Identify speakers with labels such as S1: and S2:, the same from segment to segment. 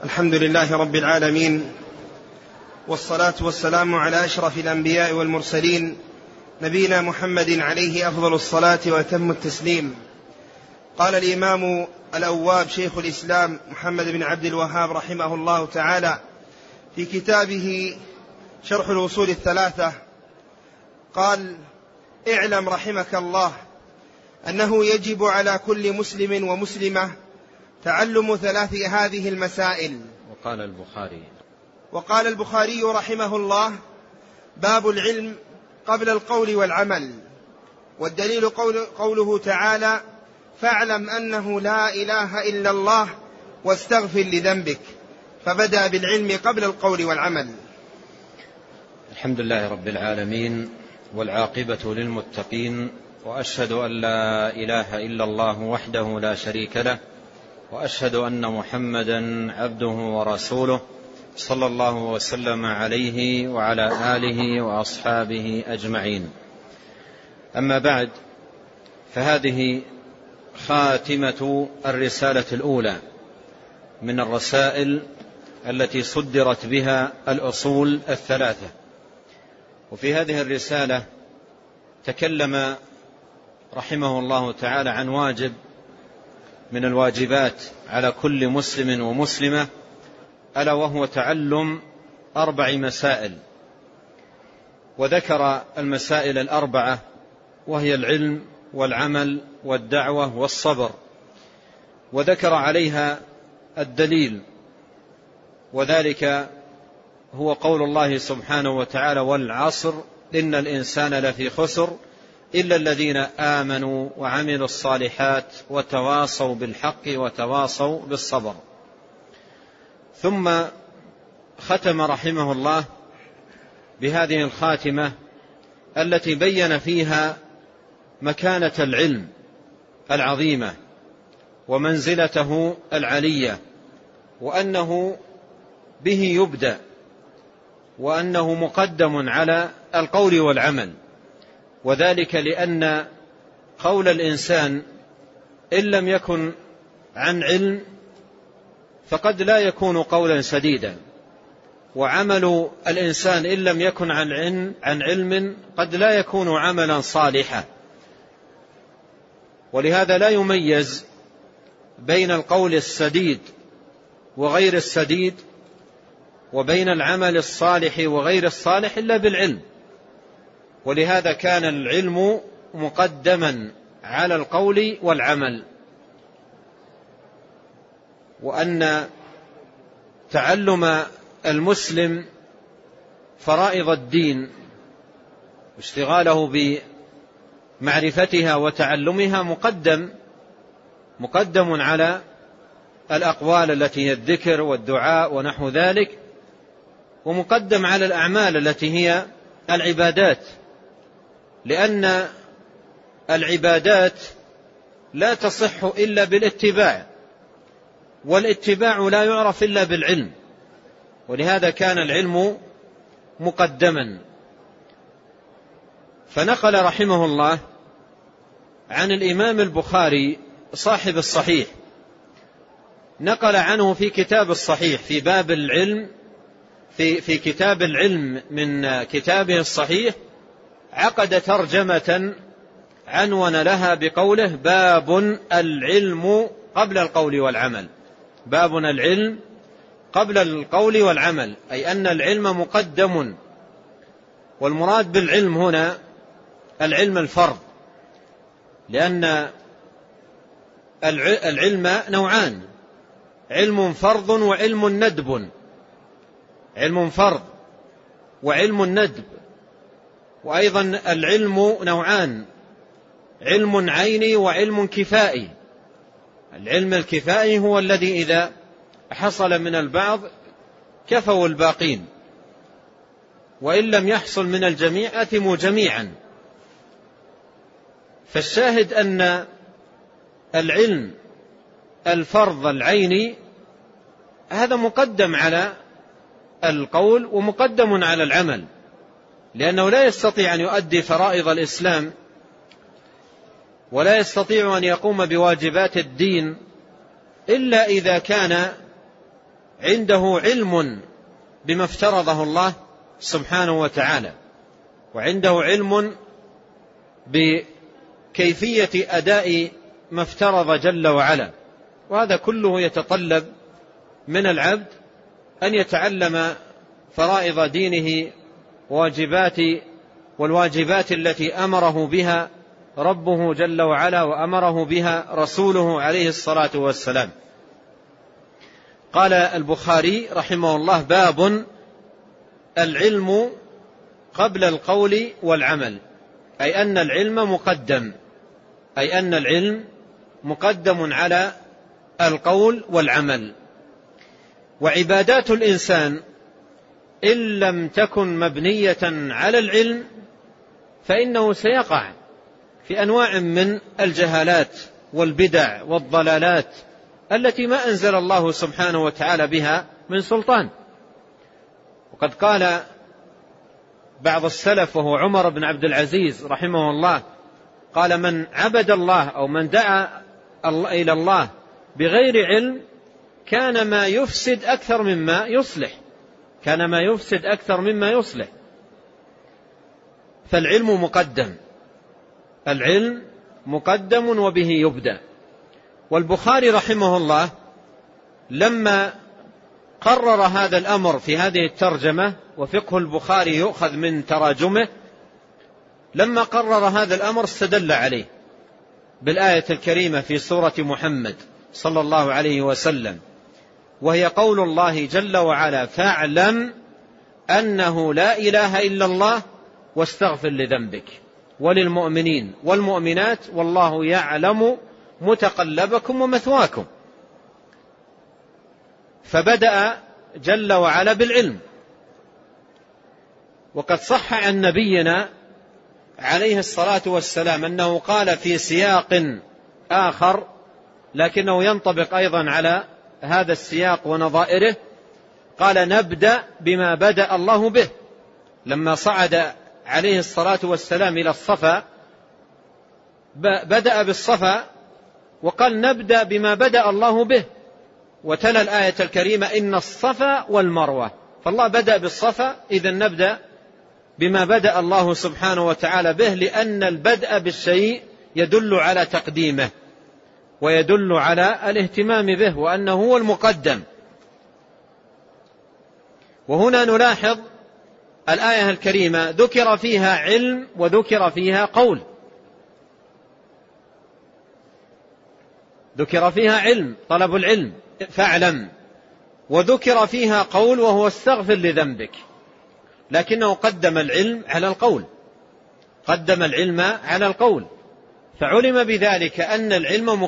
S1: الحمد لله رب العالمين، والصلاة والسلام على أشرف الأنبياء والمرسلين نبينا محمد عليه أفضل الصلاة وأتم التسليم. قال الإمام الأواب شيخ الإسلام محمد بن عبد الوهاب رحمه الله تعالى في كتابه شرح الأصول الثلاثة، قال: اعلم رحمك الله أنه يجب على كل مسلم ومسلمة تعلم ثلاث هذه المسائل. وقال البخاري رحمه الله: باب العلم قبل القول والعمل. والدليل قوله تعالى: فاعلم أنه لا إله إلا الله واستغفر لذنبك، فبدأ بالعلم قبل القول والعمل.
S2: الحمد لله رب العالمين، والعاقبة للمتقين، وأشهد أن لا إله إلا الله وحده لا شريك له، وأشهد أن محمدا عبده ورسوله، صلى الله وسلم عليه وعلى آله وأصحابه أجمعين. أما بعد، فهذه خاتمة الرسالة الأولى من الرسائل التي صدرت بها الأصول الثلاثة. وفي هذه الرسالة تكلم رحمه الله تعالى عن واجب من الواجبات على كل مسلم ومسلمة، ألا وهو تعلم 4 مسائل. وذكر المسائل 4، وهي العلم والعمل والدعوة والصبر، وذكر عليها الدليل، وذلك هو قول الله سبحانه وتعالى: والعصر إن الإنسان لفي خسر إلا الذين آمنوا وعملوا الصالحات وتواصوا بالحق وتواصوا بالصبر. ثم ختم رحمه الله بهذه الخاتمة التي بين فيها مكانة العلم العظيمة ومنزلته العلية، وأنه به يبدأ، وأنه مقدم على القول والعمل. وذلك لأن قول الإنسان إن لم يكن عن علم فقد لا يكون قولا سديدا، وعمل الإنسان إن لم يكن عن علم قد لا يكون عملا صالحا. ولهذا لا يميز بين القول السديد وغير السديد، وبين العمل الصالح وغير الصالح إلا بالعلم. ولهذا كان العلم مقدما على القول والعمل. وأن تعلم المسلم فرائض الدين واشتغاله بمعرفتها وتعلمها مقدم على الأقوال التي هي الذكر والدعاء ونحو ذلك، ومقدم على الأعمال التي هي العبادات، لأن العبادات لا تصح إلا بالاتباع، والاتباع لا يعرف إلا بالعلم. ولهذا كان العلم مقدما. فنقل رحمه الله عن الإمام البخاري صاحب الصحيح، نقل عنه في كتاب الصحيح في باب العلم، في كتاب العلم من كتابه الصحيح، عقد ترجمة عنون لها بقوله: باب العلم قبل القول والعمل. باب العلم قبل القول والعمل، أي أن العلم مقدم. والمراد بالعلم هنا العلم الفرض، لأن العلم نوعان: علم فرض وعلم ندب. علم فرض وعلم ندب. وأيضا العلم نوعان: علم عيني وعلم كفائي. العلم الكفائي هو الذي إذا حصل من البعض كفوا الباقين، وإن لم يحصل من الجميع أثموا جميعا. فالشاهد أن العلم الفرض العيني هذا مقدم على القول ومقدم على العمل، لأنه لا يستطيع أن يؤدي فرائض الإسلام ولا يستطيع أن يقوم بواجبات الدين إلا إذا كان عنده علم بما افترضه الله سبحانه وتعالى، وعنده علم بكيفية أداء ما افترض جل وعلا. وهذا كله يتطلب من العبد أن يتعلم فرائض دينه والواجبات التي أمره بها ربه جل وعلا وأمره بها رسوله عليه الصلاة والسلام. قال البخاري رحمه الله: باب العلم قبل القول والعمل، أي أن العلم مقدم على القول والعمل. وعبادات الإنسان إن لم تكن مبنية على العلم فإنه سيقع في أنواع من الجهالات والبدع والضلالات التي ما أنزل الله سبحانه وتعالى بها من سلطان. وقد قال بعض السلف وهو عمر بن عبد العزيز رحمه الله، قال: من عبد الله أو من دعا إلى الله بغير علم كان ما يفسد أكثر مما يصلح. فالعلم مقدم وبه يبدأ. والبخاري رحمه الله لما قرر هذا الأمر في هذه الترجمة، وفقه البخاري يؤخذ من تراجمه، لما قرر هذا الأمر استدل عليه بالآية الكريمة في سورة محمد صلى الله عليه وسلم، وهي قول الله جل وعلا: فاعلم أنه لا إله إلا الله واستغفر لذنبك وللمؤمنين والمؤمنات والله يعلم متقلبكم ومثواكم. فبدأ جل وعلا بالعلم. وقد صح عن نبينا عليه الصلاة والسلام أنه قال في سياق آخر لكنه ينطبق أيضا على هذا السياق ونظائره، قال: نبدأ بما بدأ الله به. لما صعد عليه الصلاة والسلام إلى الصفا بدأ بالصفا وقال: نبدأ بما بدأ الله به، وتلا الآية الكريمة: إن الصفا والمروة. فالله بدأ بالصفا، إذن نبدأ بما بدأ الله سبحانه وتعالى به، لأن البدء بالشيء يدل على تقديمه ويدل على الاهتمام به وأنه هو المقدم. وهنا نلاحظ الآية الكريمة ذكر فيها علم وذكر فيها قول. ذكر فيها علم، طلب العلم، فاعلم، وذكر فيها قول وهو استغفر لذنبك، لكنه قدم العلم على القول، فعلم بذلك أن العلم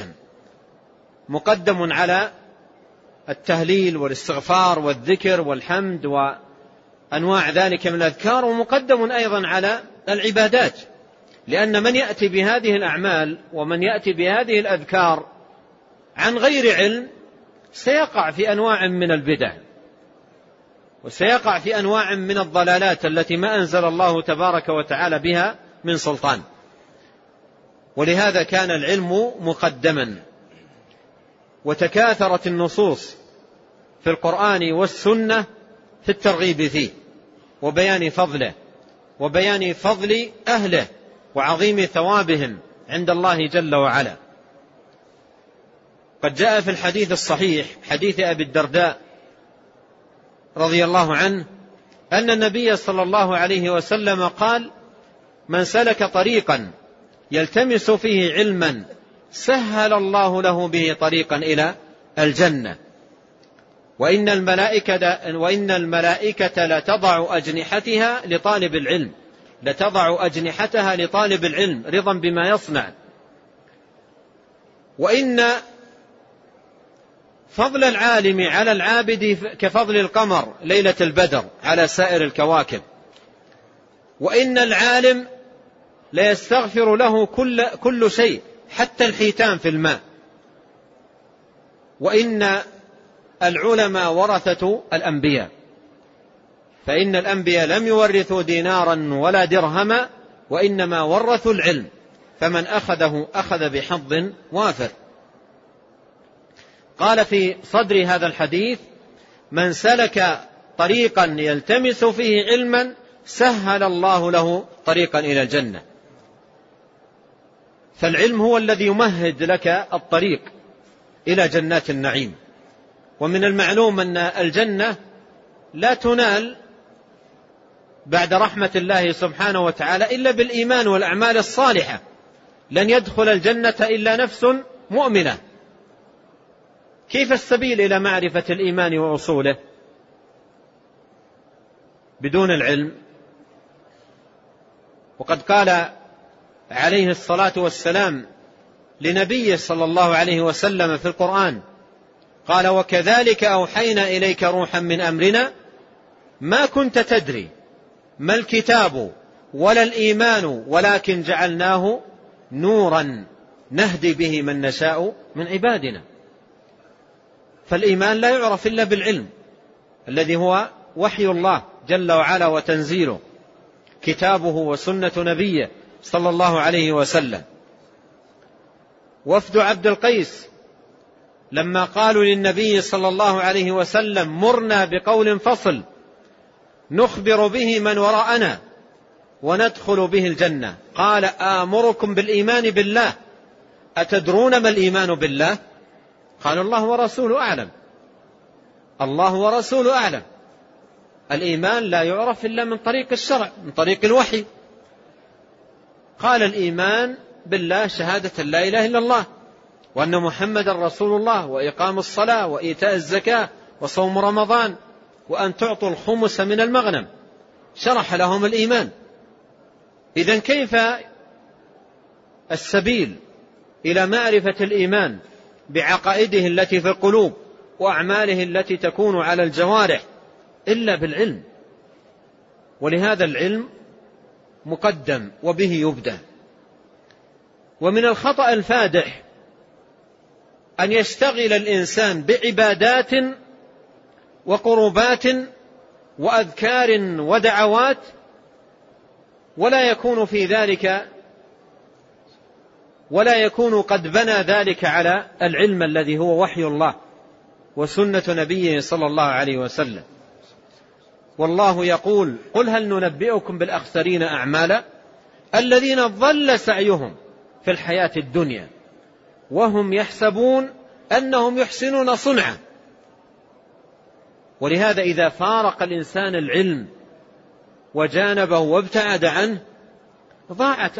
S2: مقدم على التهليل والاستغفار والذكر والحمد وأنواع ذلك من الأذكار، ومقدم أيضا على العبادات، لأن من يأتي بهذه الأعمال ومن يأتي بهذه الأذكار عن غير علم سيقع في أنواع من البدع وسيقع في أنواع من الضلالات التي ما أنزل الله تبارك وتعالى بها من سلطان. ولهذا كان العلم مقدما، وتكاثرت النصوص في القرآن والسنة في الترغيب فيه وبيان فضله وبيان فضل أهله وعظيم ثوابهم عند الله جل وعلا. قد جاء في الحديث الصحيح حديث أبي الدرداء رضي الله عنه أن النبي صلى الله عليه وسلم قال: من سلك طريقا يلتمس فيه علما سهل الله له به طريقا إلى الجنة، وإن الملائكة لتضع أجنحتها لطالب العلم رضا بما يصنع، وإن فضل العالم على العابد كفضل القمر ليلة البدر على سائر الكواكب، وإن العالم ليستغفر له كل شيء حتى الحيتان في الماء، وإن العلماء ورثة الأنبياء، فإن الأنبياء لم يورثوا دينارا ولا درهما وإنما ورثوا العلم، فمن أخذه أخذ بحظ وافر. قال في صدر هذا الحديث: من سلك طريقا يلتمس فيه علما سهل الله له طريقا إلى الجنة. فالعلم هو الذي يمهد لك الطريق إلى جنات النعيم. ومن المعلوم أن الجنة لا تنال بعد رحمة الله سبحانه وتعالى إلا بالإيمان والأعمال الصالحة. لن يدخل الجنة إلا نفس مؤمنة. كيف السبيل إلى معرفة الإيمان وأصوله بدون العلم؟ وقد قال عليه الصلاة والسلام لنبيه صلى الله عليه وسلم في القرآن، قال: وكذلك أوحينا إليك روحا من أمرنا ما كنت تدري ما الكتاب ولا الإيمان ولكن جعلناه نورا نهدي به من نشاء من عبادنا. فالإيمان لا يعرف إلا بالعلم الذي هو وحي الله جل وعلا وتنزيله، كتابه وسنة نبيه صلى الله عليه وسلم. وفد عبد القيس لما قالوا للنبي صلى الله عليه وسلم: مرنا بقول فصل نخبر به من وراءنا وندخل به الجنة، قال: آمركم بالإيمان بالله، أتدرون ما الإيمان بالله؟ قال: الله ورسوله أعلم. الله ورسوله أعلم. الإيمان لا يعرف إلا من طريق الشرع، من طريق الوحي. قال: الإيمان بالله شهادة لا إله إلا الله وأن محمد رسول الله وإقام الصلاة وإيتاء الزكاة وصوم رمضان وأن تعطوا الخمس من المغنم. شرح لهم الإيمان. إذن كيف السبيل إلى معرفة الإيمان بعقائده التي في القلوب وأعماله التي تكون على الجوارح إلا بالعلم؟ ولهذا العلم مقدم وبه يبدأ. ومن الخطأ الفادح أن يشتغل الإنسان بعبادات وقربات وأذكار ودعوات ولا يكون قد بنى ذلك على العلم الذي هو وحي الله وسنة نبيه صلى الله عليه وسلم. والله يقول: قل هل ننبئكم بالأخسرين أعمالا الذين ضل سعيهم في الحياة الدنيا وهم يحسبون أنهم يحسنون صنعا. ولهذا إذا فارق الإنسان العلم وجانبه وابتعد عنه ضاعت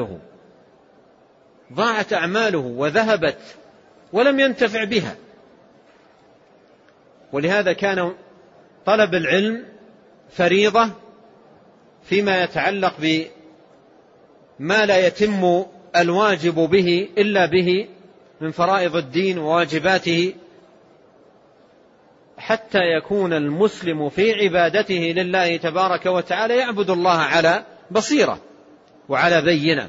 S2: أعماله وذهبت ولم ينتفع بها. ولهذا كان طلب العلم فريضة فيما يتعلق بما لا يتم الواجب به إلا به من فرائض الدين وواجباته، حتى يكون المسلم في عبادته لله تبارك وتعالى يعبد الله على بصيرة وعلى بينة.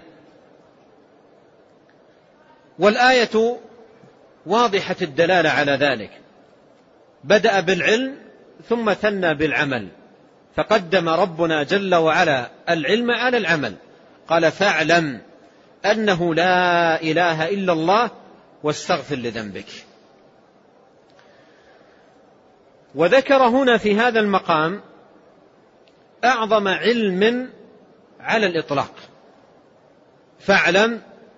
S2: والآية واضحة الدلالة على ذلك. بدأ بالعلم ثم ثنى بالعمل، فقدم ربنا جل وعلا العلم على العمل. قال: فاعلم أنه لا إله إلا الله واستغفر لذنبك. وذكر هنا في هذا المقام أعظم علم على الإطلاق. فاعلم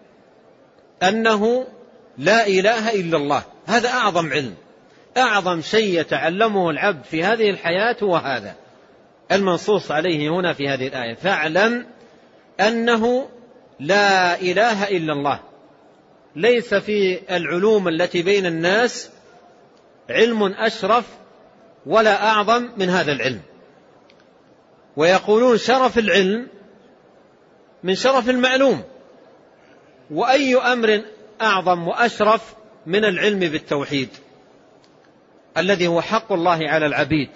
S2: أنه لا إله إلا الله، هذا أعظم علم، أعظم شيء يتعلمه العبد في هذه الحياة، وهذا المنصوص عليه هنا في هذه الآية. فاعلم أنه لا إله إلا الله. ليس في العلوم التي بين الناس علم أشرف ولا أعظم من هذا العلم. ويقولون شرف العلم من شرف المعلوم، وأي أمر أعظم وأشرف من العلم بالتوحيد الذي هو حق الله على العبيد،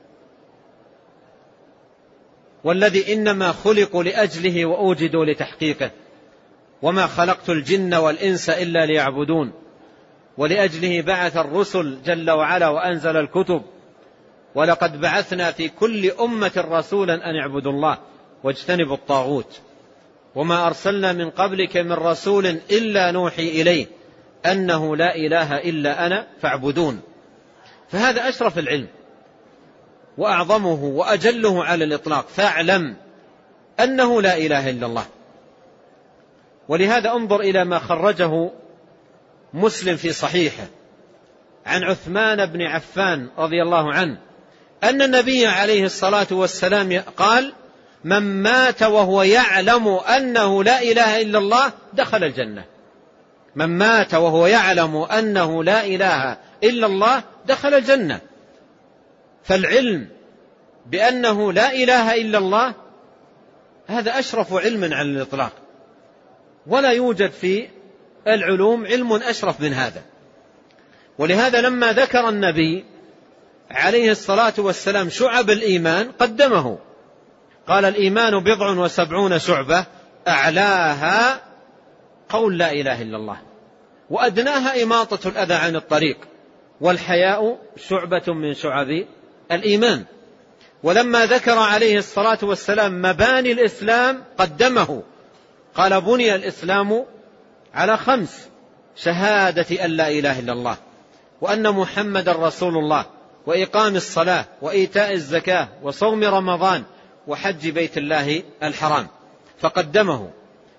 S2: والذي إنما خلقوا لأجله وأوجدوا لتحقيقه، وما خلقت الجن والإنس إلا ليعبدون. ولأجله بعث الرسل جل وعلا وأنزل الكتب. ولقد بعثنا في كل أمة رسولا أن اعبدوا الله واجتنبوا الطاغوت، وما أرسلنا من قبلك من رسول إلا نوحي إليه أنه لا إله إلا أنا فاعبدون. فهذا أشرف العلم وأعظمه وأجله على الإطلاق. فاعلم أنه لا إله إلا الله. ولهذا انظر إلى ما خرجه مسلم في صحيحه عن عثمان بن عفان رضي الله عنه أن النبي عليه الصلاة والسلام قال: من مات وهو يعلم أنه لا إله إلا الله دخل الجنة. من مات وهو يعلم أنه لا إله إلا الله دخل الجنة. فالعلم بأنه لا إله إلا الله هذا أشرف علم على الإطلاق، ولا يوجد في العلوم علم أشرف من هذا. ولهذا لما ذكر النبي عليه الصلاة والسلام شعب الإيمان قدمه، قال: الإيمان 70 شعبة أعلاها قول لا إله إلا الله، وأدناها إماطة الأذى عن الطريق، والحياء شعبة من شعب الإيمان. ولما ذكر عليه الصلاة والسلام مباني الإسلام قدمه، قال: بني الإسلام على 5: شهادة أن لا إله إلا الله، وأن محمد رسول الله، وإقام الصلاة، وإيتاء الزكاة، وصوم رمضان، وحج بيت الله الحرام. فقدمه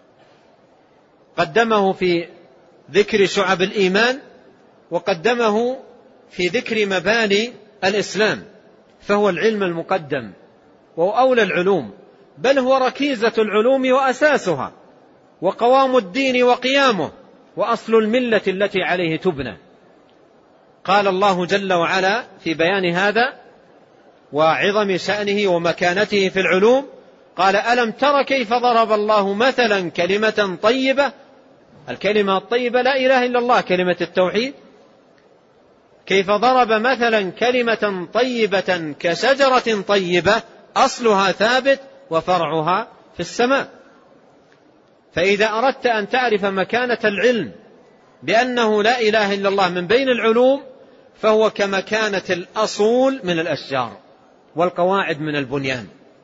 S2: في ذكر شعب الإيمان، وقدمه في ذكر مباني الإسلام. فهو العلم المقدم، وهو أولى العلوم، بل هو ركيزة العلوم وأساسها، وقوام الدين وقيامه، وأصل الملة التي عليه تبنى. قال الله جل وعلا في بيان هذا وعظم شأنه ومكانته في العلوم، قال: ألم تر كيف ضرب الله مثلا كلمة طيبة. الكلمة الطيبة لا إله إلا الله، كلمة التوحيد. كيف ضرب مثلا كلمة طيبة كشجرة طيبة أصلها ثابت وفرعها في السماء. فإذا أردت أن تعرف مكانة العلم بأنه لا إله إلا الله من بين العلوم، فهو كمكانة الأصول من الأشجار والقواعد من البنيان.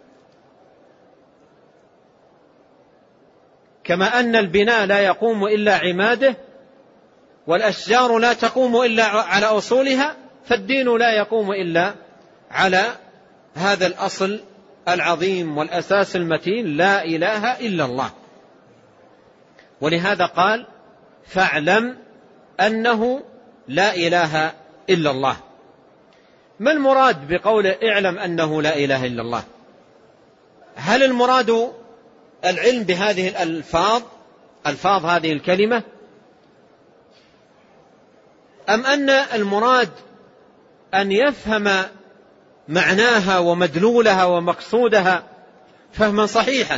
S2: كما أن البناء لا يقوم إلا عماده، والأشجار لا تقوم إلا على أصولها، فالدين لا يقوم إلا على هذا الأصل العظيم والأساس المتين: لا إله إلا الله. ولهذا قال: فاعلم أنه لا إله إلا الله. ما المراد بقول اعلم أنه لا إله إلا الله؟ هل المراد العلم بهذه ألفاظ هذه الكلمة، أم أن المراد أن يفهم معناها ومدلولها ومقصودها فهما صحيحا؟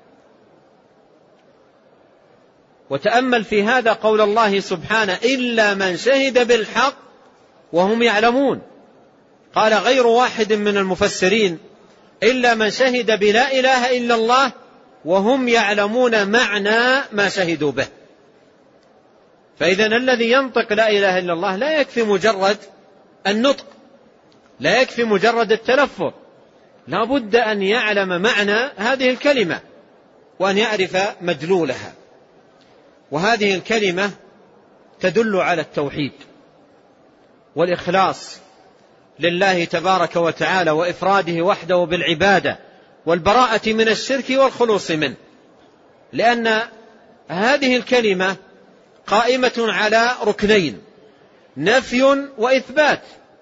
S2: وتأمل في هذا قول الله سبحانه: إلا من شهد بالحق وهم يعلمون. قال غير واحد من المفسرين: إلا من شهد بلا إله إلا الله وهم يعلمون معنى ما شهدوا به. فإذا الذي ينطق لا إله إلا الله لا يكفي مجرد النطق، لا يكفي مجرد التلفظ، لا بد أن يعلم معنى هذه الكلمة وأن يعرف مدلولها. وهذه الكلمة تدل على التوحيد والإخلاص لله تبارك وتعالى، وإفراده وحده بالعبادة، والبراءة من الشرك والخلوص منه. لأن هذه الكلمة قائمة على ركنين: نفي وإثبات،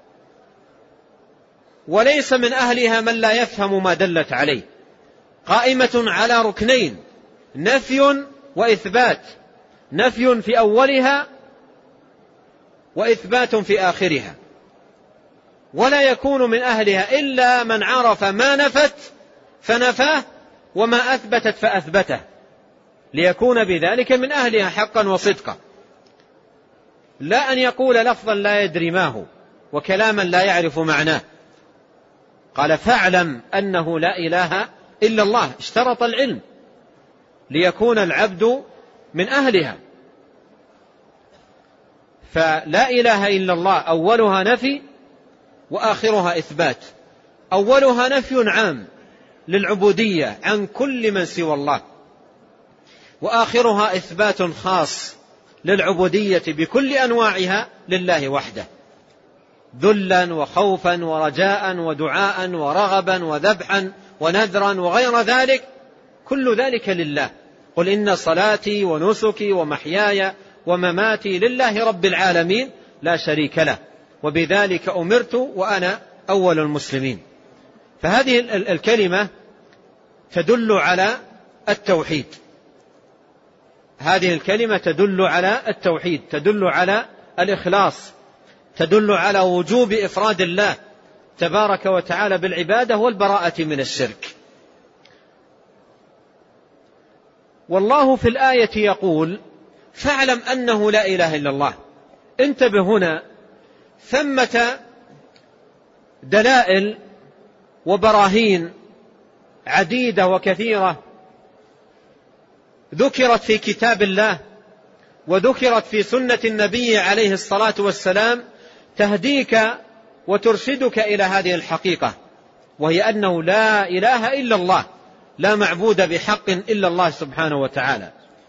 S2: وليس من أهلها من لا يفهم ما دلت عليه. قائمة على ركنين: نفي وإثبات، نفي في أولها وإثبات في آخرها. ولا يكون من أهلها إلا من عرف ما نفت فنفاه، وما أثبتت فأثبته، ليكون بذلك من أهلها حقا وصدقا. لا أن يقول لفظا لا يدري ما هو وكلاما لا يعرف معناه. قال: فاعلم أنه لا إله إلا الله. اشترط العلم ليكون العبد من أهلها. فلا إله إلا الله أولها نفي وآخرها إثبات. أولها نفي عام للعبودية عن كل من سوى الله، وآخرها إثبات خاص للعبودية بكل أنواعها لله وحده. ذلا وخوفا ورجاء ودعاء ورغبا وذبحا ونذرا وغير ذلك، كل ذلك لله. قل إن صلاتي ونسكي ومحياي ومماتي لله رب العالمين لا شريك له وبذلك أمرت وأنا أول المسلمين. فهذه الكلمة تدل على التوحيد، هذه الكلمة تدل على التوحيد، تدل على الإخلاص، تدل على وجوب إفراد الله تبارك وتعالى بالعبادة والبراءة من الشرك. والله في الآية يقول فاعلم أنه لا إله إلا الله. انتبه، هنا ثمة دلائل وبراهين عديدة وكثيرة ذكرت في كتاب الله وذكرت في سنة النبي عليه الصلاة والسلام تهديك وترشدك إلى هذه الحقيقة، وهي أنه لا إله إلا الله، لا معبود بحق إلا الله سبحانه وتعالى.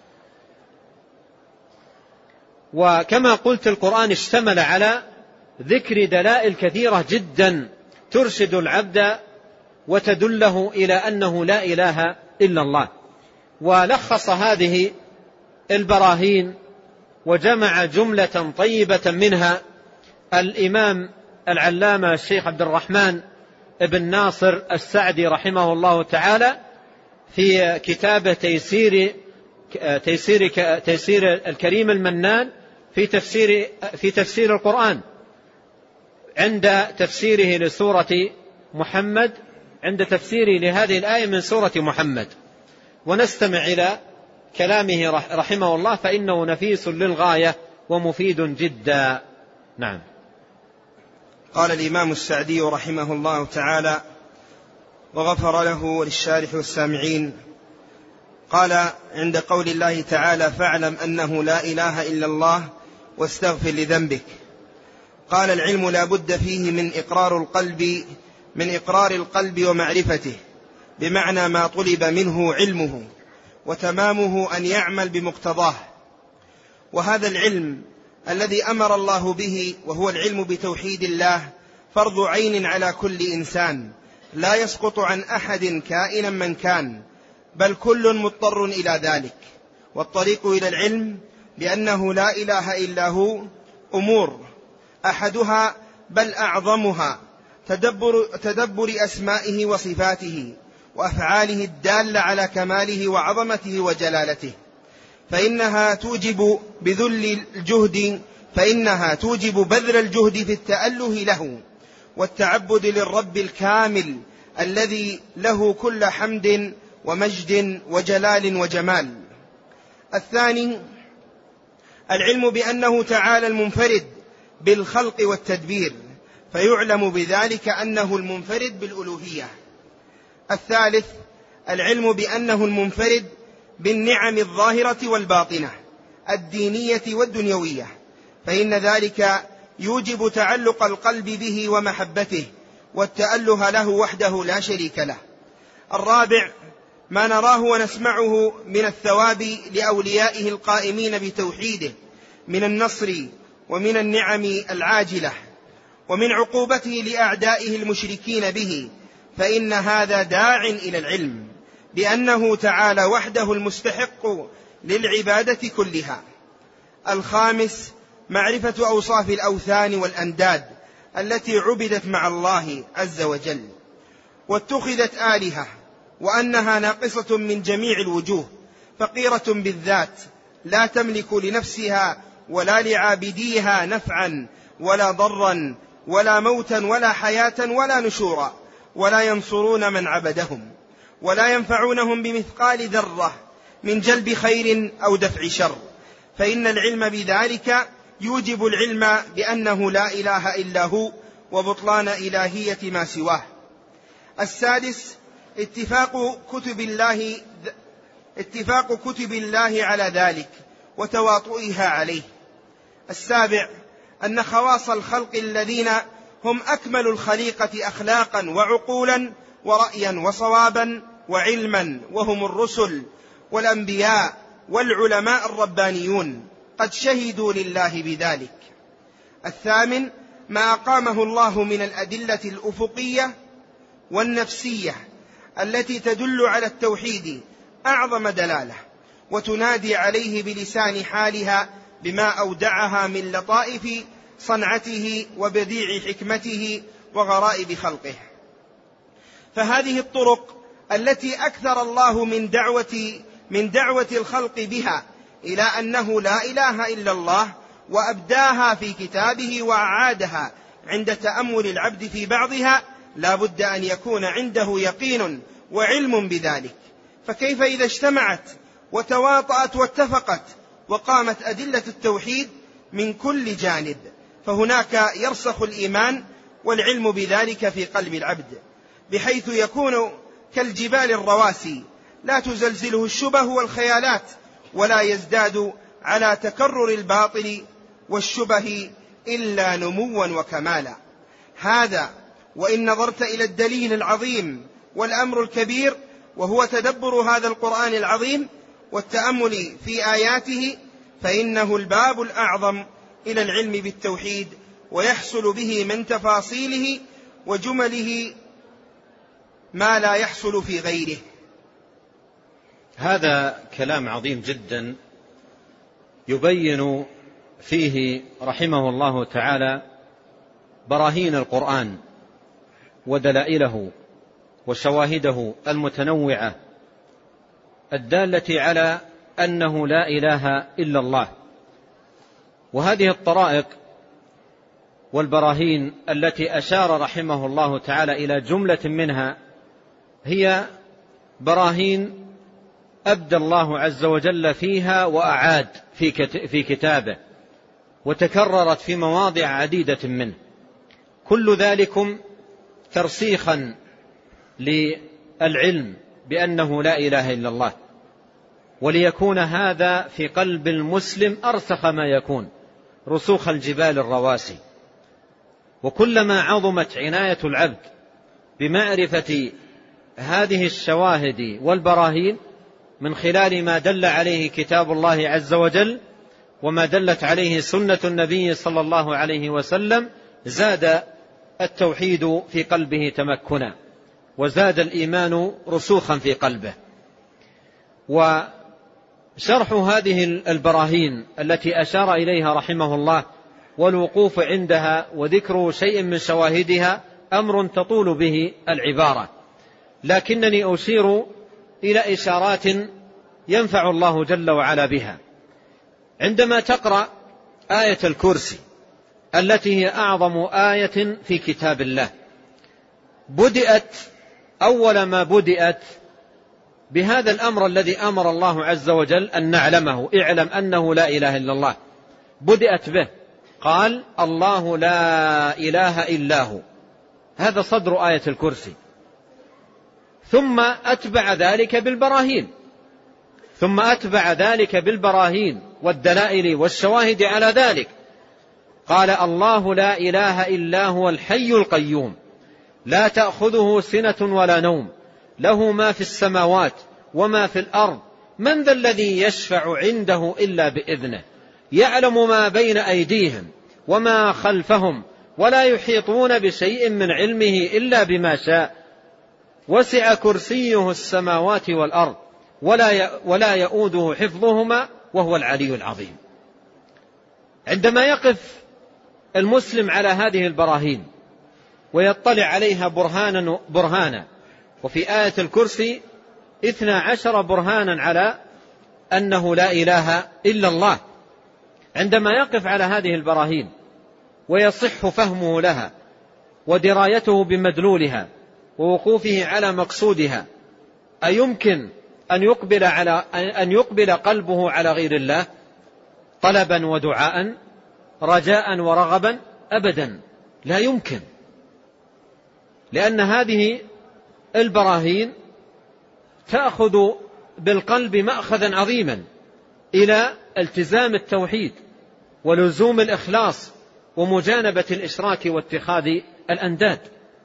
S2: وكما قلت القرآن اشتمل على ذكر دلائل كثيرة جدا ترشد العبد وتدله إلى أنه لا إله إلا الله. ولخص هذه البراهين وجمع جملة طيبة منها الإمام العلامة الشيخ عبد الرحمن بن ناصر السعدي رحمه الله تعالى في كتابه تيسير الكريم المنان في تفسير القرآن، عند تفسيره لسورة محمد، عند تفسيره لهذه الآية من سورة محمد. ونستمع إلى كلامه رحمه الله فإنه نفيس للغاية ومفيد جدا. نعم.
S1: قال الإمام السعدي رحمه الله تعالى وغفر له وللشارح والسامعين، قال عند قول الله تعالى فاعلم أنه لا إله إلا الله واستغفر لذنبك، قال العلم لا بد فيه من إقرار القلب ومعرفته، بمعنى ما طلب منه علمه، وتمامه أن يعمل بمقتضاه. وهذا العلم الذي أمر الله به وهو العلم بتوحيد الله فرض عين على كل إنسان، لا يسقط عن أحد كائنا من كان، بل كل مضطر إلى ذلك. والطريق إلى العلم بأنه لا إله إلا هو أمور، أحدها بل أعظمها تدبر أسمائه وصفاته وأفعاله الدالة على كماله وعظمته وجلالته، فإنها توجب بذل الجهد في التأله له والتعبد للرب الكامل الذي له كل حمد ومجد وجلال وجمال. الثاني العلم بأنه تعالى المنفرد بالخلق والتدبير، فيعلم بذلك أنه المنفرد بالألوهية. الثالث العلم بأنه المنفرد بالنعم الظاهرة والباطنة الدينية والدنيوية، فإن ذلك يوجب تعلق القلب به ومحبته والتأله له وحده لا شريك له. الرابع ما نراه ونسمعه من الثواب لأوليائه القائمين بتوحيده من النصر ومن النعم العاجلة، ومن عقوبته لأعدائه المشركين به، فإن هذا داع إلى العلم بأنه تعالى وحده المستحق للعبادة كلها. الخامس معرفة أوصاف الأوثان والأنداد التي عبدت مع الله عز وجل واتخذت آلهة، وأنها ناقصة من جميع الوجوه، فقيرة بالذات، لا تملك لنفسها ولا لعابديها نفعا ولا ضرا ولا موتا ولا حياة ولا نشورا، ولا ينصرون من عبدهم ولا ينفعونهم بمثقال ذرة من جلب خير أو دفع شر، فإن العلم بذلك يوجب العلم بأنه لا إله إلا هو وبطلان إلهية ما سواه. السادس اتفاق كتب الله على ذلك وتواطؤها عليه. السابع أن خواص الخلق الذين هم أكمل الخليقة أخلاقا وعقولا ورأيا وصوابا وعلما، وهم الرسل والأنبياء والعلماء الربانيون، قد شهدوا لله بذلك. الثامن ما أقامه الله من الأدلة الأفقية والنفسية التي تدل على التوحيد أعظم دلالة، وتنادي عليه بلسان حالها بما أودعها من لطائف صنعته وبديع حكمته وغرائب خلقه. فهذه الطرق التي أكثر الله من دعوة الخلق بها إلى أنه لا إله إلا الله، وأبداها في كتابه وأعادها عند تأمل العبد في بعضها، لا بد أن يكون عنده يقين وعلم بذلك. فكيف إذا اجتمعت وتواطأت واتفقت وقامت أدلة التوحيد من كل جانب؟ فهناك يرسخ الإيمان والعلم بذلك في قلب العبد، بحيث يكون كالجبال الرواسي لا تزلزله الشبه والخيالات، ولا يزداد على تكرر الباطل والشبه إلا نموا وكمالا. هذا وإن نظرت إلى الدليل العظيم والأمر الكبير، وهو تدبر هذا القرآن العظيم والتأمل في آياته، فإنه الباب الأعظم إلى العلم بالتوحيد، ويحصل به من تفاصيله وجمله ما لا يحصل في غيره.
S2: هذا كلام عظيم جدا يبين فيه رحمه الله تعالى براهين القرآن ودلائله وشواهده المتنوعة الدالة على أنه لا إله إلا الله. وهذه الطرائق والبراهين التي أشار رحمه الله تعالى إلى جملة منها هي براهين أبدى الله عز وجل فيها وأعاد في كتابه، وتكررت في مواضع عديدة منه، كل ذلكم ترسيخا للعلم بأنه لا إله إلا الله، وليكون هذا في قلب المسلم أرسخ ما يكون، رسوخ الجبال الرواسي. وكلما عظمت عناية العبد بمعرفة هذه الشواهد والبراهين من خلال ما دل عليه كتاب الله عز وجل وما دلت عليه سنة النبي صلى الله عليه وسلم، زاد التوحيد في قلبه تمكنا، وزاد الإيمان رسوخا في قلبه. وشرح هذه البراهين التي أشار إليها رحمه الله والوقوف عندها وذكر شيء من شواهدها أمر تطول به العبارة، لكنني أشير إلى إشارات ينفع الله جل وعلا بها. عندما تقرأ آية الكرسي التي هي أعظم آية في كتاب الله، بدأت أول ما بدأت بهذا الأمر الذي أمر الله عز وجل أن نعلمه، اعلم أنه لا إله إلا الله، بدأت به، قال الله لا إله إلا هو، هذا صدر آية الكرسي. ثم أتبع ذلك بالبراهين والدلائل والشواهد على ذلك، قال الله لا إله إلا هو الحي القيوم لا تأخذه سنة ولا نوم له ما في السماوات وما في الأرض من ذا الذي يشفع عنده إلا بإذنه يعلم ما بين أيديهم وما خلفهم ولا يحيطون بشيء من علمه إلا بما شاء وسع كرسيه السماوات والأرض ولا يؤوده حفظهما وهو العلي العظيم. عندما يقف المسلم على هذه البراهين ويطلع عليها برهانا، وفي آية الكرسي 12 برهانا على أنه لا إله إلا الله، عندما يقف على هذه البراهين ويصح فهمه لها ودرايته بمدلولها ووقوفه على مقصودها، أيمكن أن يقبل قلبه على غير الله طلبا ودعاء رجاء ورغبا؟ أبدا، لا يمكن، لأن هذه البراهين تأخذ بالقلب مأخذا عظيما إلى التزام التوحيد ولزوم الإخلاص ومجانبة الإشراك واتخاذ الأنداد.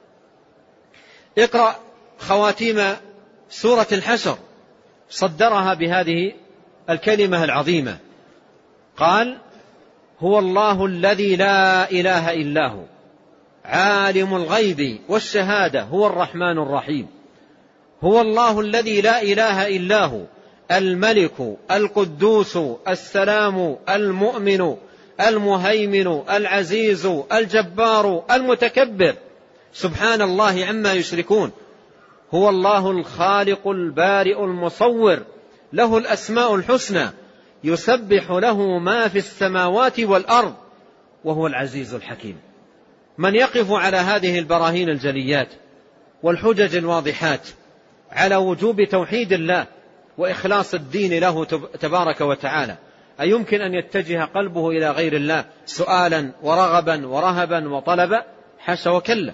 S2: اقرأ خواتيم سورة الحشر، صدرها بهذه الكلمة العظيمة، قال هو الله الذي لا إله إلا هو عالم الغيب والشهادة هو الرحمن الرحيم. هو الله الذي لا إله إلا هو الملك القدوس السلام المؤمن المهيمن العزيز الجبار المتكبر سبحان الله عما يشركون. هو الله الخالق البارئ المصور له الأسماء الحسنى يسبح له ما في السماوات والأرض وهو العزيز الحكيم. من يقف على هذه البراهين الجليات والحجج الواضحات على وجوب توحيد الله وإخلاص الدين له تبارك وتعالى أيمكن أن يتجه قلبه إلى غير الله سؤالا ورغبا ورهبا وطلبا؟ حاشا وكلا.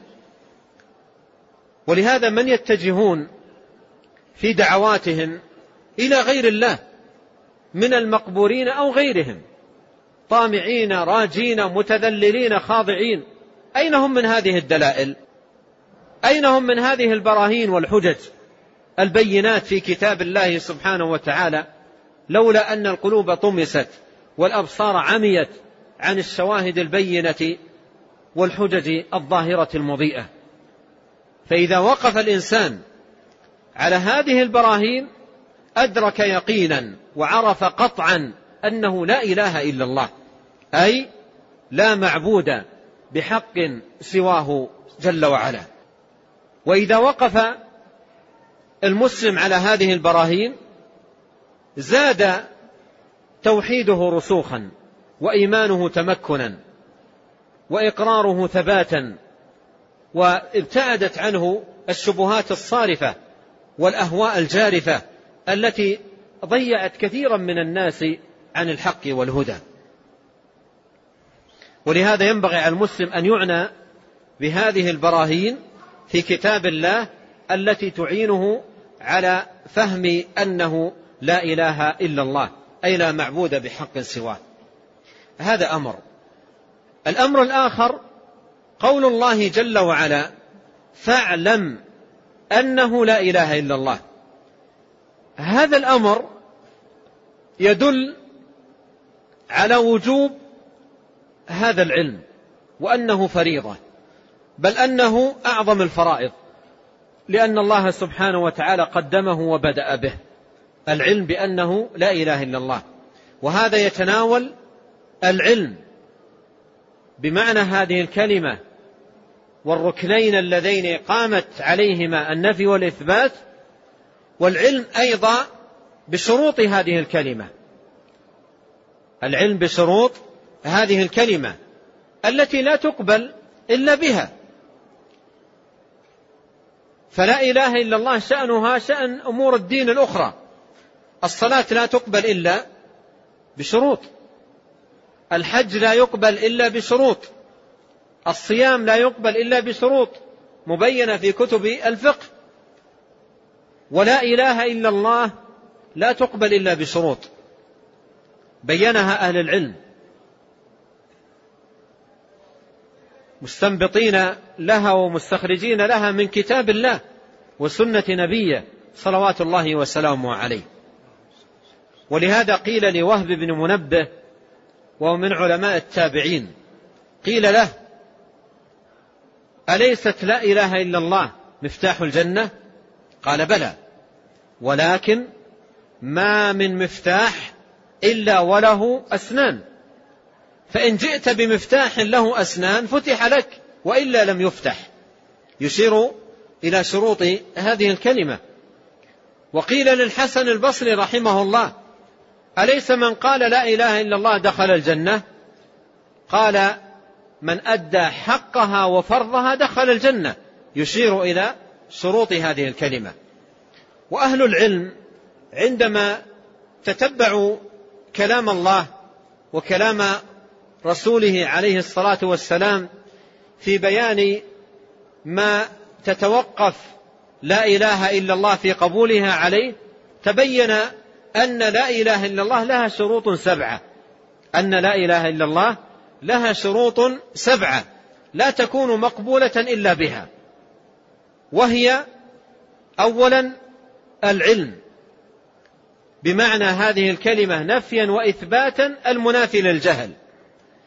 S2: ولهذا من يتجهون في دعواتهم إلى غير الله من المقبورين أو غيرهم طامعين راجين متذللين خاضعين، أين هم من هذه الدلائل؟ أين هم من هذه البراهين والحجج البينات في كتاب الله سبحانه وتعالى لولا أن القلوب طمست والأبصار عميت عن الشواهد البينة والحجج الظاهرة المضيئة؟ فإذا وقف الإنسان على هذه البراهين أدرك يقينا وعرف قطعا أنه لا إله إلا الله، أي لا معبود بحق سواه جل وعلا. وإذا وقف المسلم على هذه البراهين زاد توحيده رسوخا وإيمانه تمكنا وإقراره ثباتا، وابتعدت عنه الشبهات الصارفة والأهواء الجارفة التي ضيعت كثيرا من الناس عن الحق والهدى. ولهذا ينبغي على المسلم أن يعنى بهذه البراهين في كتاب الله التي تعينه على فهم أنه لا إله إلا الله، أي لا معبود بحق سواه. هذا أمر. الأمر الآخر قول الله جل وعلا فاعلم أنه لا إله إلا الله. هذا الأمر يدل على وجوب هذا العلم وأنه فريضة، بل أنه أعظم الفرائض، لأن الله سبحانه وتعالى قدمه وبدأ به، العلم بأنه لا إله إلا الله. وهذا يتناول العلم بمعنى هذه الكلمة والركنين اللذين قامت عليهما النفي والإثبات، والعلم أيضا بشروط هذه الكلمة، العلم بشروط هذه الكلمة التي لا تقبل إلا بها. فلا إله إلا الله شأنها شأن أمور الدين الأخرى. الصلاة لا تقبل إلا بشروط، الحج لا يقبل إلا بشروط، الصيام لا يقبل إلا بشروط مبينة في كتب الفقه. ولا إله إلا الله لا تقبل إلا بشروط بينها أهل العلم مستنبطين لها ومستخرجين لها من كتاب الله وسنة نبيه صلوات الله وسلامه عليه. ولهذا قيل لوهب بن منبه وهو من علماء التابعين، قيل له أليست لا إله إلا الله مفتاح الجنة؟ قال بلى، ولكن ما من مفتاح إلا وله أسنان، فإن جئت بمفتاح له أسنان فتح لك، وإلا لم يفتح، يشير إلى شروط هذه الكلمة. وقيل للحسن البصري رحمه الله أليس من قال لا إله إلا الله دخل الجنة؟ قال من أدى حقها وفرضها دخل الجنة، يشير إلى شروط هذه الكلمة. وأهل العلم عندما تتبعوا كلام الله وكلام رسوله عليه الصلاة والسلام في بيان ما تتوقف لا إله إلا الله في قبولها عليه، تبين أن لا إله إلا الله لها شروط سبعة، أن لا إله إلا الله لها شروط سبعة لا تكون مقبولة إلا بها. وهي أولا العلم بمعنى هذه الكلمة نفيا وإثباتا المنافي للجهل،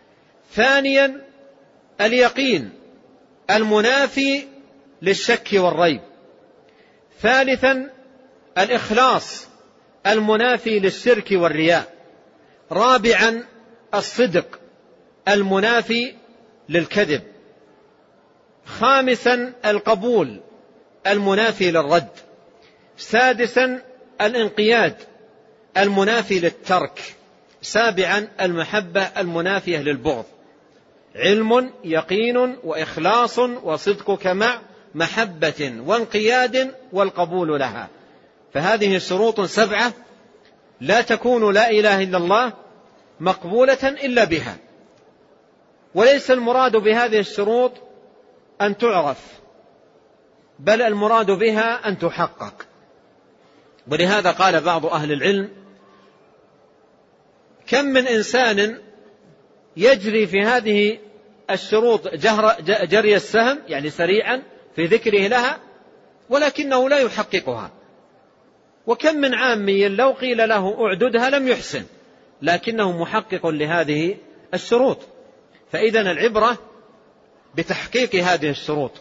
S2: ثانيا اليقين المنافي للشك والريب. ثالثا الإخلاص المنافي للشرك والرياء. رابعا الصدق المنافي للكذب. خامسا القبول المنافي للرد. سادسا الانقياد المنافي للترك. سابعا المحبة المنافية للبغض. علم يقين وإخلاص وصدقك مع محبة وانقياد والقبول لها. فهذه شروط 7 لا تكون لا إله إلا الله مقبولة إلا بها. وليس المراد بهذه الشروط أن تعرف، بل المراد بها أن تحقق. ولهذا قال بعض أهل العلم: كم من إنسان يجري في هذه الشروط جري السهم، يعني سريعا في ذكره لها، ولكنه لا يحققها. وكم من عامي لو قيل له اعددها لم يحسن، لكنه محقق لهذه الشروط. فإذن العبرة بتحقيق هذه الشروط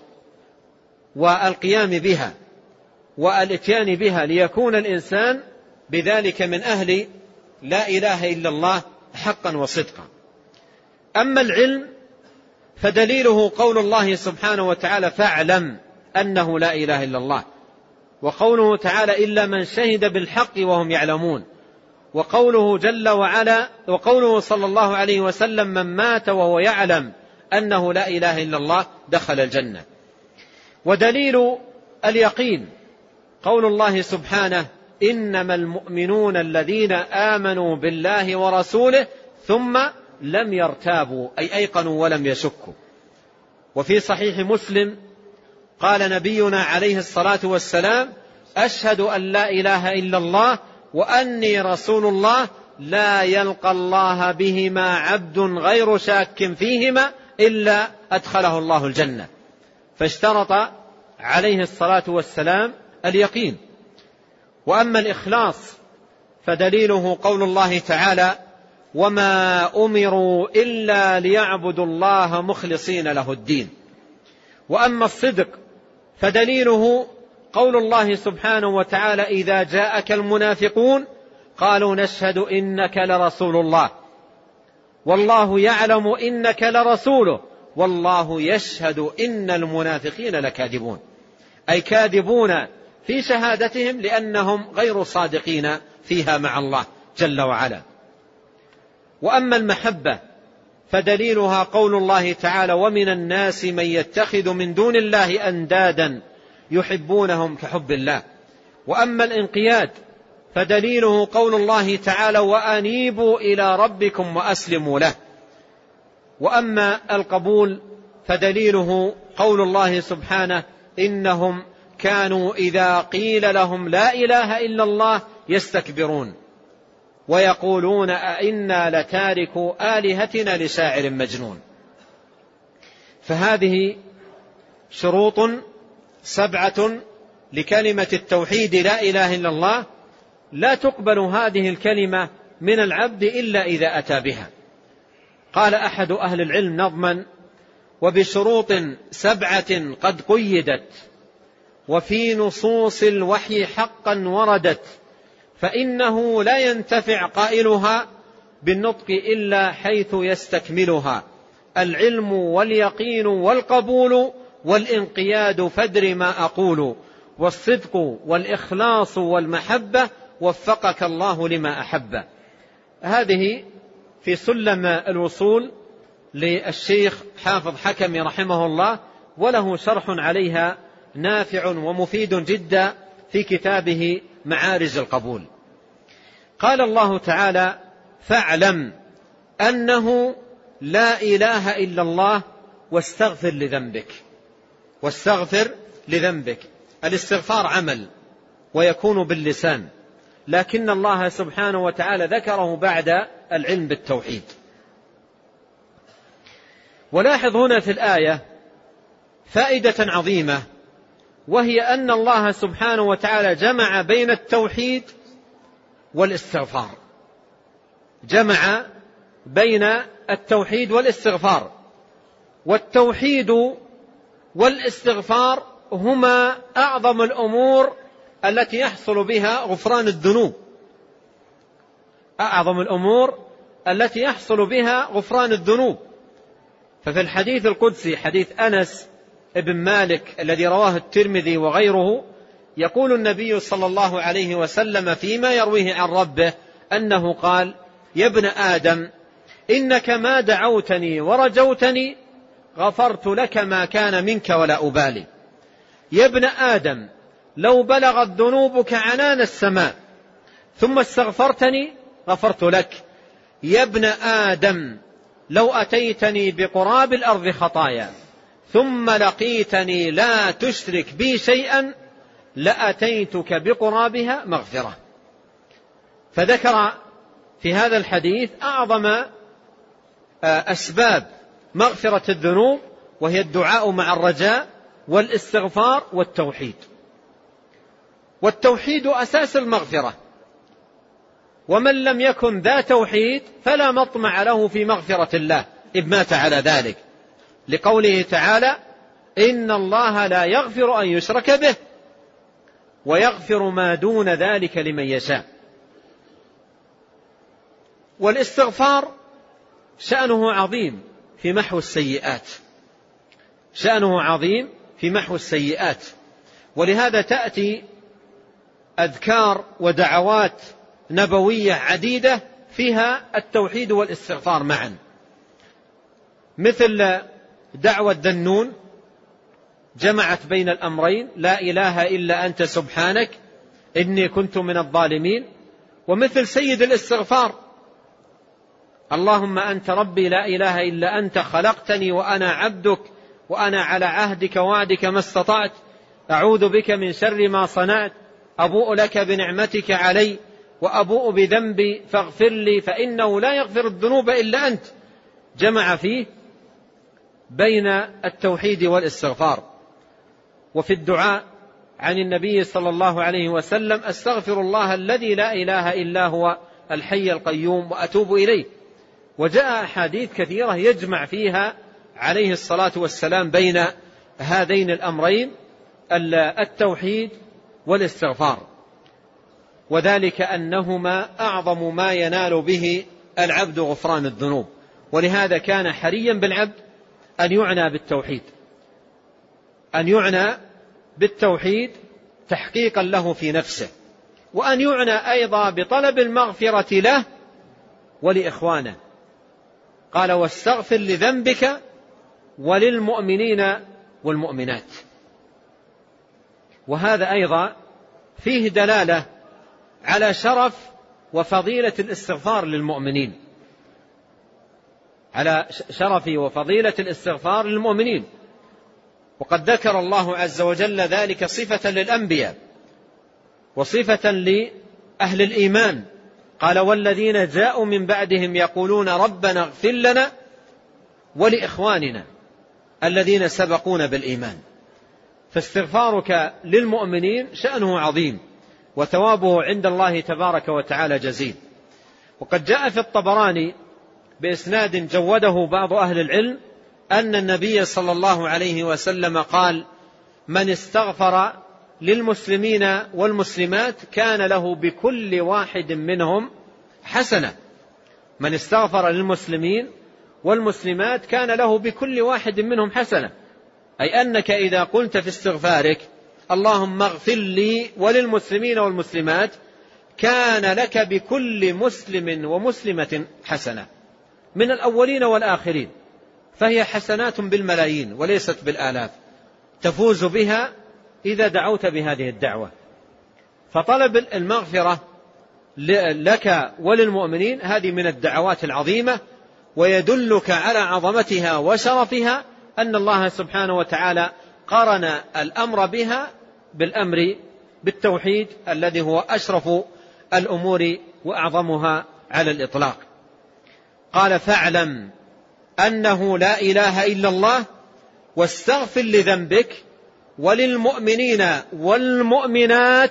S2: والقيام بها والاتيان بها، ليكون الإنسان بذلك من أهل لا إله إلا الله حقا وصدقا. أما العلم فدليله قول الله سبحانه وتعالى: فاعلم أنه لا إله إلا الله. وقوله تعالى: إلا من شهد بالحق وهم يعلمون. وقوله جل وعلا وقوله صلى الله عليه وسلم: من مات وهو يعلم أنه لا إله إلا الله دخل الجنة. ودليل اليقين قول الله سبحانه: إنما المؤمنون الذين آمنوا بالله ورسوله ثم لم يرتابوا، أي أيقنوا ولم يشكوا. وفي صحيح مسلم قال نبينا عليه الصلاة والسلام: أشهد أن لا إله إلا الله وأني رسول الله، لا يلقى الله بهما عبد غير شاك فيهما إلا أدخله الله الجنة. فاشترط عليه الصلاة والسلام اليقين. وأما الإخلاص فدليله قول الله تعالى: وما أمروا إلا ليعبدوا الله مخلصين له الدين. وأما الصدق فدليله قول الله سبحانه وتعالى: إذا جاءك المنافقون قالوا نشهد إنك لرسول الله والله يعلم إنك لرسوله والله يشهد إن المنافقين لكاذبون، أي كاذبون في شهادتهم لأنهم غير صادقين فيها مع الله جل وعلا. وأما المحبة فدليلها قول الله تعالى: ومن الناس من يتخذ من دون الله أندادا يحبونهم كحب الله. وأما الانقياد فدليله قول الله تعالى: وأنيبوا إلى ربكم وأسلموا له. وأما القبول فدليله قول الله سبحانه: إنهم كانوا إذا قيل لهم لا إله إلا الله يستكبرون ويقولون أئنا لتاركوا آلهتنا لشاعر مجنون. فهذه شروط 7 لكلمة التوحيد لا إله إلا الله، لا تقبل هذه الكلمة من العبد إلا إذا أتى بها. قال أحد أهل العلم نظما: وبشروط 7 قد قيدت وفي نصوص الوحي حقا وردت، فإنه لا ينتفع قائلها بالنطق إلا حيث يستكملها: العلم واليقين والقبول والانقياد فادر ما أقول، والصدق والإخلاص والمحبة وفقك الله لما أحب. هذه في سلم الوصول للشيخ حافظ حكمي رحمه الله، وله شرح عليها نافع ومفيد جدا في كتابه معارج القبول. قال الله تعالى: فاعلم أنه لا إله إلا الله واستغفر لذنبك. واستغفر لذنبك، الاستغفار عمل ويكون باللسان، لكن الله سبحانه وتعالى ذكره بعد العلم بالتوحيد. ولاحظ هنا في الآية فائدة عظيمة، وهي أن الله سبحانه وتعالى جمع بين التوحيد والاستغفار، جمع بين التوحيد والاستغفار، والتوحيد والاستغفار هما أعظم الأمور التي يحصل بها غفران الذنوب، أعظم الأمور التي يحصل بها غفران الذنوب. ففي الحديث القدسي حديث أنس بن مالك الذي رواه الترمذي وغيره، يقول النبي صلى الله عليه وسلم فيما يرويه عن ربه أنه قال: يا ابن آدم إنك ما دعوتني ورجوتني غفرت لك ما كان منك ولا أبالي. يا ابن آدم لو بلغت ذنوبك عنان السماء ثم استغفرتني غفرت لك. يا ابن آدم لو أتيتني بقراب الأرض خطايا ثم لقيتني لا تشرك بي شيئا لأتيتك بقرابها مغفرة. فذكر في هذا الحديث أعظم أسباب مغفرة الذنوب، وهي الدعاء مع الرجاء والاستغفار والتوحيد. والتوحيد أساس المغفرة، ومن لم يكن ذا توحيد فلا مطمع له في مغفرة الله إذ مات على ذلك، لقوله تعالى: إن الله لا يغفر أن يشرك به ويغفر ما دون ذلك لمن يشاء. والاستغفار شأنه عظيم في محو السيئات، شأنه عظيم في محو السيئات، ولهذا تأتي أذكار ودعوات نبوية عديدة فيها التوحيد والاستغفار معا، مثل دعوة ذنون جمعت بين الأمرين: لا إله إلا أنت سبحانك إني كنت من الظالمين. ومثل سيد الاستغفار: اللهم أنت ربي لا إله إلا أنت خلقتني وأنا عبدك وأنا على عهدك وعدك ما استطعت أعوذ بك من شر ما صنعت أبوء لك بنعمتك علي وأبوء بذنبي فاغفر لي فإنه لا يغفر الذنوب إلا أنت. جمع فيه بين التوحيد والاستغفار. وفي الدعاء عن النبي صلى الله عليه وسلم: أستغفر الله الذي لا إله إلا هو الحي القيوم وأتوب إليه. وجاء أحاديث كثيرة يجمع فيها عليه الصلاة والسلام بين هذين الأمرين التوحيد والاستغفار، وذلك أنهما أعظم ما ينال به العبد غفران الذنوب. ولهذا كان حريا بالعبد أن يعنى بالتوحيد، أن يعنى بالتوحيد تحقيقا له في نفسه، وأن يعنى أيضا بطلب المغفرة له ولإخوانه. قال: واستغفر لذنبك وللمؤمنين والمؤمنات. وهذا أيضا فيه دلالة على شرف وفضيلة الاستغفار للمؤمنين، على شرف وفضيلة الاستغفار للمؤمنين. وقد ذكر الله عز وجل ذلك صفة للأنبياء وصفة لأهل الإيمان. قال: والذين جاءوا من بعدهم يقولون ربنا اغفر لنا ولإخواننا الذين سبقونا بالإيمان. فاستغفارك للمؤمنين شأنه عظيم وثوابه عند الله تبارك وتعالى جزيل. وقد جاء في الطبراني بإسناد جوده بعض أهل العلم أن النبي صلى الله عليه وسلم قال: من استغفر للمسلمين والمسلمات كان له بكل واحد منهم حسنة. من استغفر للمسلمين والمسلمات كان له بكل واحد منهم حسنة، أي أنك إذا قلت في استغفارك اللهم اغفر لي وللمسلمين والمسلمات كان لك بكل مسلم ومسلمة حسنة من الأولين والآخرين، فهي حسنات بالملايين وليست بالآلاف تفوز بها إذا دعوت بهذه الدعوة. فطلب المغفرة لك وللمؤمنين هذه من الدعوات العظيمة، ويدلك على عظمتها وشرفها أن الله سبحانه وتعالى قرن الأمر بها بالأمر بالتوحيد الذي هو أشرف الأمور وأعظمها على الإطلاق. قال: فاعلم أنه لا إله إلا الله واستغفر لذنبك وللمؤمنين والمؤمنات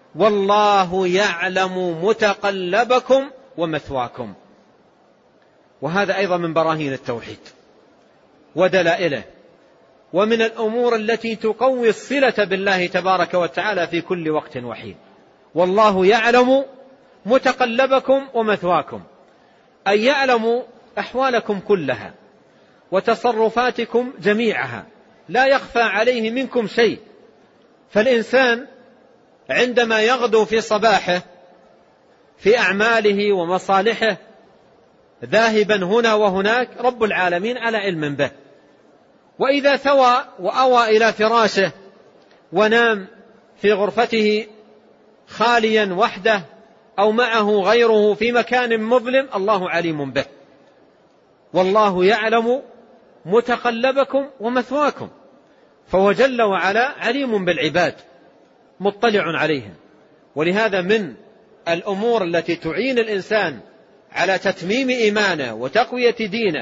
S2: والله يعلم متقلبكم ومثواكم. وهذا أيضا من براهين التوحيد ودلائله، ومن الأمور التي تقوي الصلة بالله تبارك وتعالى في كل وقت وحين. والله يعلم متقلبكم ومثواكم، أي يعلم أحوالكم كلها وتصرفاتكم جميعها، لا يخفى عليه منكم شيء. فالإنسان عندما يغدو في صباحه في أعماله ومصالحه ذاهبا هنا وهناك، رب العالمين على علم به. وإذا ثوى وأوى إلى فراشه ونام في غرفته خاليا وحده أو معه غيره في مكان مظلم، الله عليم به. والله يعلم متقلبكم ومثواكم، فهو جل وعلا عليم بالعباد مطلع عليهم. ولهذا من الأمور التي تعين الإنسان على تتميم إيمانه وتقوية دينه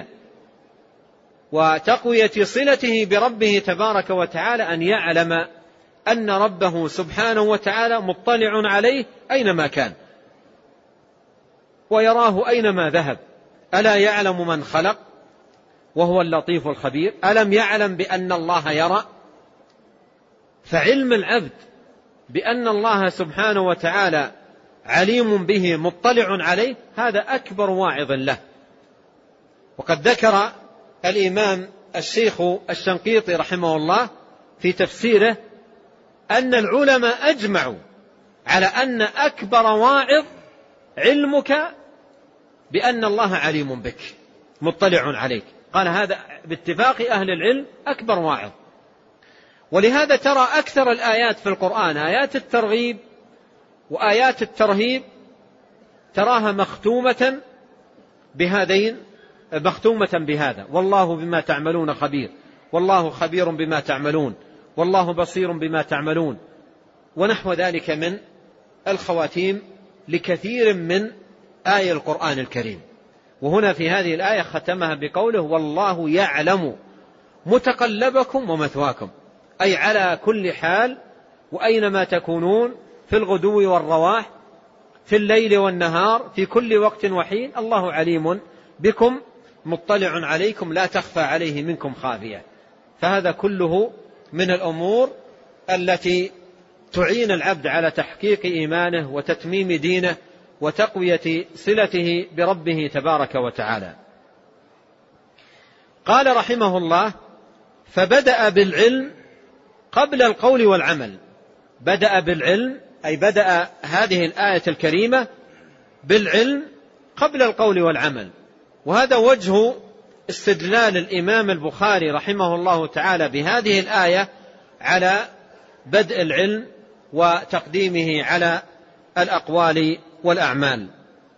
S2: وتقوية صلته بربه تبارك وتعالى أن يعلم أن ربه سبحانه وتعالى مطلع عليه أينما كان ويراه أينما ذهب. ألا يعلم من خلق وهو اللطيف الخبير؟ ألم يعلم بأن الله يرى؟ فعلم العبد بأن الله سبحانه وتعالى عليم به مطلع عليه هذا أكبر واعظ له. وقد ذكر الإمام الشيخ الشنقيطي رحمه الله في تفسيره أن العلماء أجمعوا على أن أكبر واعظ علمك بأن الله عليم بك مطلع عليك. قال هذا باتفاق أهل العلم أكبر واعظ. ولهذا ترى أكثر الآيات في القرآن، آيات الترغيب وآيات الترهيب، تراها مختومة بهذا: والله بما تعملون خبير، والله خبير بما تعملون، والله بصير بما تعملون، ونحو ذلك من الخواتيم لكثير من آية القرآن الكريم. وهنا في هذه الآية ختمها بقوله: والله يعلم متقلبكم ومثواكم، أي على كل حال وأينما تكونون، في الغدو والرواح، في الليل والنهار، في كل وقت وحين، الله عليم بكم مطلع عليكم لا تخفى عليه منكم خافية. فهذا كله من الأمور التي تعين العبد على تحقيق إيمانه وتتميم دينه وتقوية صلته بربه تبارك وتعالى. قال رحمه الله: فبدأ بالعلم قبل القول والعمل. بدأ بالعلم أي بدأ هذه الآية الكريمة بالعلم قبل القول والعمل. وهذا وجه استدلال الإمام البخاري رحمه الله تعالى بهذه الآية على بدء العلم وتقديمه على الأقوال والأعمال.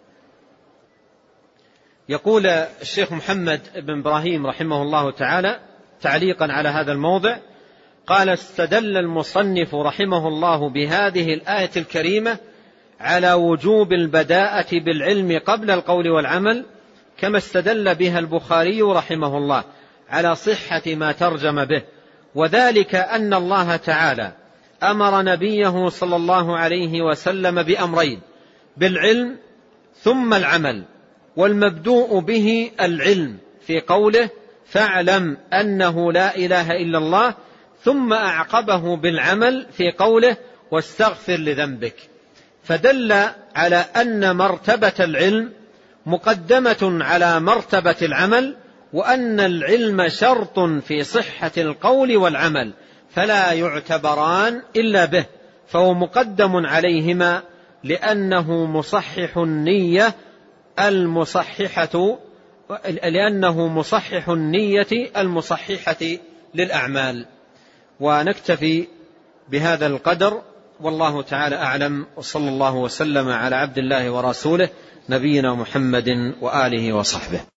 S2: يقول الشيخ محمد بن إبراهيم رحمه الله تعالى تعليقا على هذا الموضع: قال: استدل المصنف رحمه الله بهذه الآية الكريمة على وجوب البداءة بالعلم قبل القول والعمل، كما استدل بها البخاري رحمه الله على صحة ما ترجم به، وذلك أن الله تعالى أمر نبيه صلى الله عليه وسلم بأمرين: بالعلم ثم العمل، والمبدوء به العلم في قوله: فاعلم أنه لا إله إلا الله، ثم أعقبه بالعمل في قوله: واستغفر لذنبك. فدل على أن مرتبة العلم مقدمة على مرتبة العمل، وأن العلم شرط في صحة القول والعمل، فلا يعتبران إلا به، فهو مقدم عليهما لأنه مصحح النية المصححة للأعمال. ونكتفي بهذا القدر، والله تعالى أعلم، وصلى الله وسلم على عبد الله ورسوله نبينا محمد وآله وصحبه.